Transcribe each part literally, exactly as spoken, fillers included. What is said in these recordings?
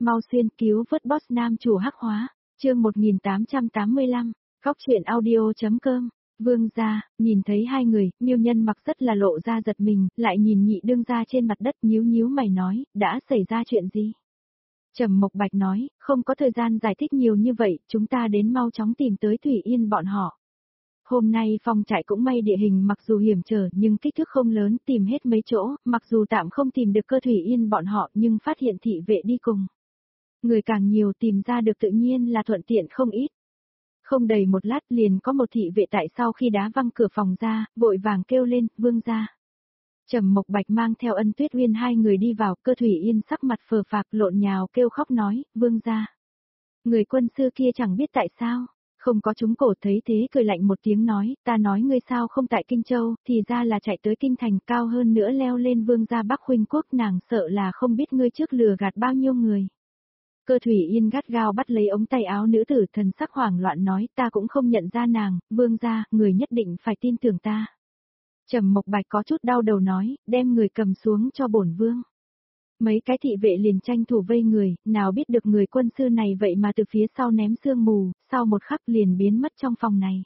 mau xuyên cứu vớt boss nam chủ hắc hóa, chương một nghìn tám trăm tám mươi lăm, góc truyện audio.com. Vương gia, nhìn thấy hai người, Miêu Nhân mặc rất là lộ ra giật mình, lại nhìn Nhị đương gia trên mặt đất nhíu nhíu mày nói, đã xảy ra chuyện gì? Trầm Mộc Bạch nói, không có thời gian giải thích nhiều như vậy, chúng ta đến mau chóng tìm tới Thủy Yên bọn họ. Hôm nay phòng trại cũng may địa hình mặc dù hiểm trở nhưng kích thước không lớn, tìm hết mấy chỗ, mặc dù tạm không tìm được Cơ Thủy Yên bọn họ nhưng phát hiện thị vệ đi cùng. Người càng nhiều tìm ra được tự nhiên là thuận tiện không ít. Không đầy một lát liền có một thị vệ tại sau khi đá văng cửa phòng ra, vội vàng kêu lên, vương gia. Trầm Mộc Bạch mang theo Ân Tuyết Uyên hai người đi vào, Cơ Thủy Yên sắc mặt phờ phạc lộn nhào kêu khóc nói, vương gia. Người quân sư kia chẳng biết tại sao, không có chúng cổ thấy thế cười lạnh một tiếng nói, ta nói ngươi sao không tại Kinh Châu, thì ra là chạy tới Kinh Thành cao hơn nữa leo lên vương gia Bắc Huynh Quốc, nàng sợ là không biết ngươi trước lừa gạt bao nhiêu người. Cơ Thủy Yên gắt gao bắt lấy ống tay áo nữ tử, thần sắc hoảng loạn nói, ta cũng không nhận ra nàng, vương gia, người nhất định phải tin tưởng ta. Trầm Mộc Bạch có chút đau đầu nói, đem người cầm xuống cho bổn vương. Mấy cái thị vệ liền tranh thủ vây người, nào biết được người quân sư này vậy mà từ phía sau ném sương mù, sau một khắc liền biến mất trong phòng này.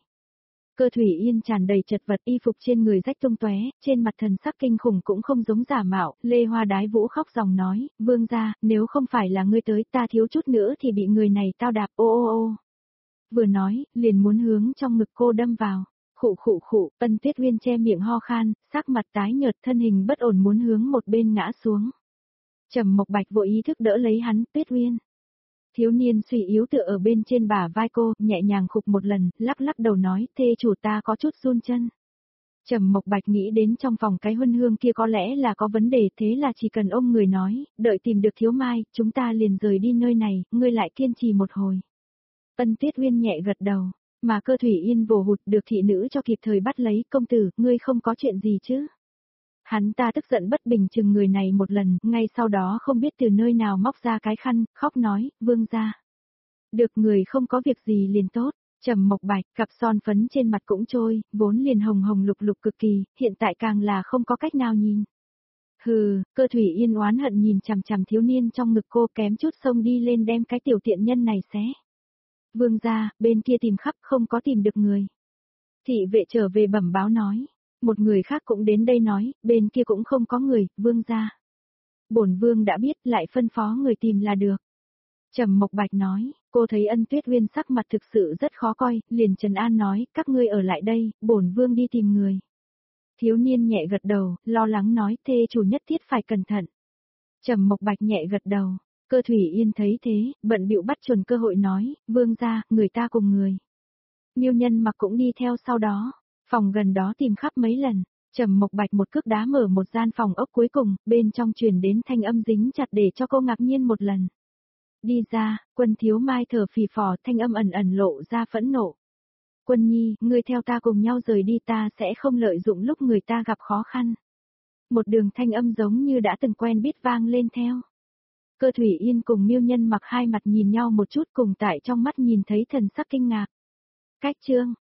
Cơ Thủy Yên tràn đầy chật vật, y phục trên người rách tung tóe, trên mặt thần sắc kinh khủng cũng không giống giả mạo, Lê Hoa Đái Vũ khóc ròng nói, vương gia, nếu không phải là ngươi tới ta thiếu chút nữa thì bị người này tao đạp ô ô ô. Vừa nói, liền muốn hướng trong ngực cô đâm vào. Khụ khụ khụ, Ân Tuyết Uyên che miệng ho khan, sắc mặt tái nhợt, thân hình bất ổn muốn hướng một bên ngã xuống. Trầm Mộc Bạch vội ý thức đỡ lấy hắn, Tuyết Uyên. Thiếu niên suy yếu tựa ở bên trên bả vai cô, nhẹ nhàng khục một lần, lắc lắc đầu nói, thê chủ ta có chút run chân. Trầm Mộc Bạch nghĩ đến trong phòng cái huân hương kia có lẽ là có vấn đề, thế là chỉ cần ôm người nói, đợi tìm được Thiếu Mai, chúng ta liền rời đi nơi này, ngươi lại kiên trì một hồi. Ân Tuyết Uyên nhẹ gật đầu. Mà Cơ Thủy Yên vồ hụt được thị nữ cho kịp thời bắt lấy, công tử, ngươi không có chuyện gì chứ? Hắn ta tức giận bất bình chừng người này một lần, ngay sau đó không biết từ nơi nào móc ra cái khăn, khóc nói, vương gia. Được người không có việc gì liền tốt, Trầm Mộc Bạch, cặp son phấn trên mặt cũng trôi, vốn liền hồng hồng lục lục cực kỳ, hiện tại càng là không có cách nào nhìn. Hừ, Cơ Thủy Yên oán hận nhìn chằm chằm thiếu niên trong ngực cô, kém chút xông đi lên đem cái tiểu tiện nhân này xé. Vương gia, bên kia tìm khắp không có tìm được người. Thị vệ trở về bẩm báo nói. Một người khác cũng đến đây nói, bên kia cũng không có người, vương gia. Bổn vương đã biết, lại phân phó người tìm là được. Trầm Mộc Bạch nói, cô thấy Ân Tuyết Uyên sắc mặt thực sự rất khó coi, liền trấn an nói, các ngươi ở lại đây, bổn vương đi tìm người. Thiếu niên nhẹ gật đầu, lo lắng nói, thê chủ nhất thiết phải cẩn thận. Trầm Mộc Bạch nhẹ gật đầu. Cơ Thủy Yên thấy thế, bận bịu bắt chuẩn cơ hội nói, vương gia, người ta cùng người. Miêu Nhân mặc cũng đi theo sau đó, phòng gần đó tìm khắp mấy lần, Trầm Mộc Bạch một cước đá mở một gian phòng ốc cuối cùng, bên trong truyền đến thanh âm dính chặt để cho cô ngạc nhiên một lần. Đi ra, Quân Thiếu Mai thở phì phò, thanh âm ẩn ẩn lộ ra phẫn nộ. Quân Nhi, ngươi theo ta cùng nhau rời đi, ta sẽ không lợi dụng lúc người ta gặp khó khăn. Một đường thanh âm giống như đã từng quen biết vang lên theo. Cơ Thủy Yên cùng Miêu Nhân mặc hai mặt nhìn nhau một chút, cùng tại trong mắt nhìn thấy thần sắc kinh ngạc. Cách chương,